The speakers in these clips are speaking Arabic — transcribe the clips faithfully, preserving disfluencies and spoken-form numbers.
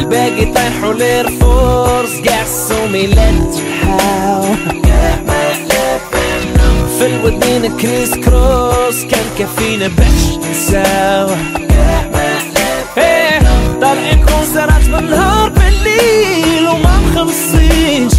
الباقي طايحوا لير فورس قعسوا ميلاد الحاو في الودين كريس كروس كان كفينا باش نساو ايه طالعين كونسرات بالنهار بالليل وما مخلصينش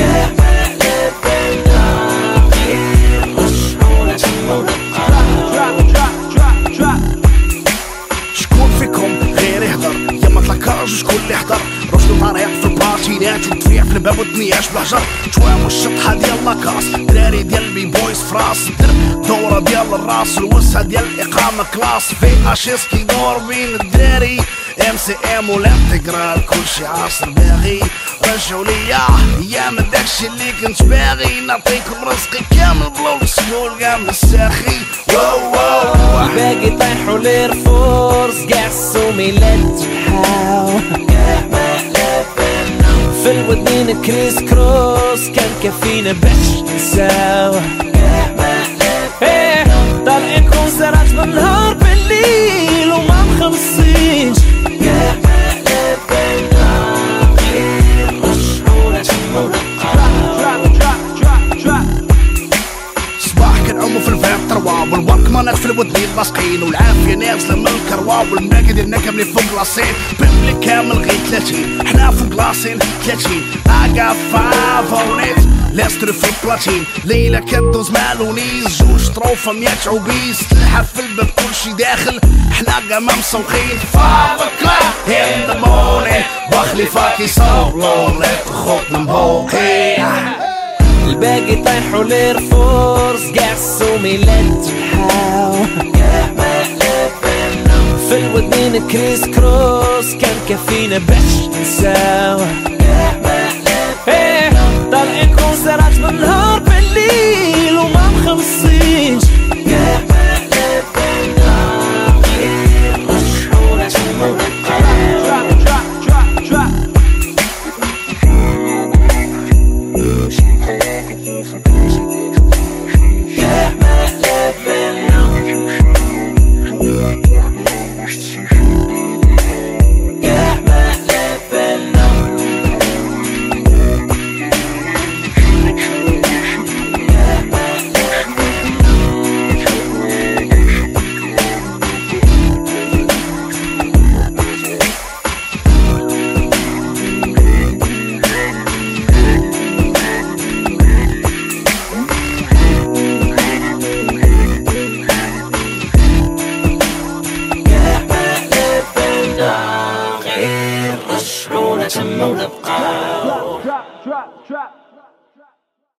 شكون فيكم غير يهدر يا ما تلقاش شكون اللي حضر رجل طريق في البارتينات وتفيع في الباب وتنياش بالهجر شوام والشطحة ديال لاكاس دراري ديال البي بويز فراس درب دورة ديال الراس الوسعة ديال الإقامة كلاس في اشيس كيدور بين الدراري ام سي ام والانتجرال كلشي عاصر باغي رجعوا ليا ايام داكشي اللي كنت باغي نعطيكم رزقي كامل بلو السيول كامل الساخي واو واو الباقي طايحوا لير فورس قعسوا ميلاد الحاو في الودين كريس كروس كان كفينا باش نساو ايه طالعين كونسرات بالنهار بالليل وما مخلصينش صباح كنعومو في الفيق تروا والوركمانات في الودنين لاصقين والعافية نازلة من الكروا والمناقة ديالنا كاملين فوق لاصين بيبلي كامل غير ثلاثين حنا فوق لاصين ثلاثين اكا فايف اونيت لاستر في البلاتين ليلة كدوز مالونيز جوج طروفة ميات عوبيس تلحى في الباب كلشي داخل حنا قاما مسوقين فايف o'clock in the morning بخلي فاكي صولو ليت خوتنا مبوقين الباقي طايحوا لير فورس قعسوا ميلاد الحاو في الودين كريس كروس كان كفينا باش نساو ايه طالعين كونسرات بالنهار بالليل وما مخلصينش غير رجعونا تم ونبقى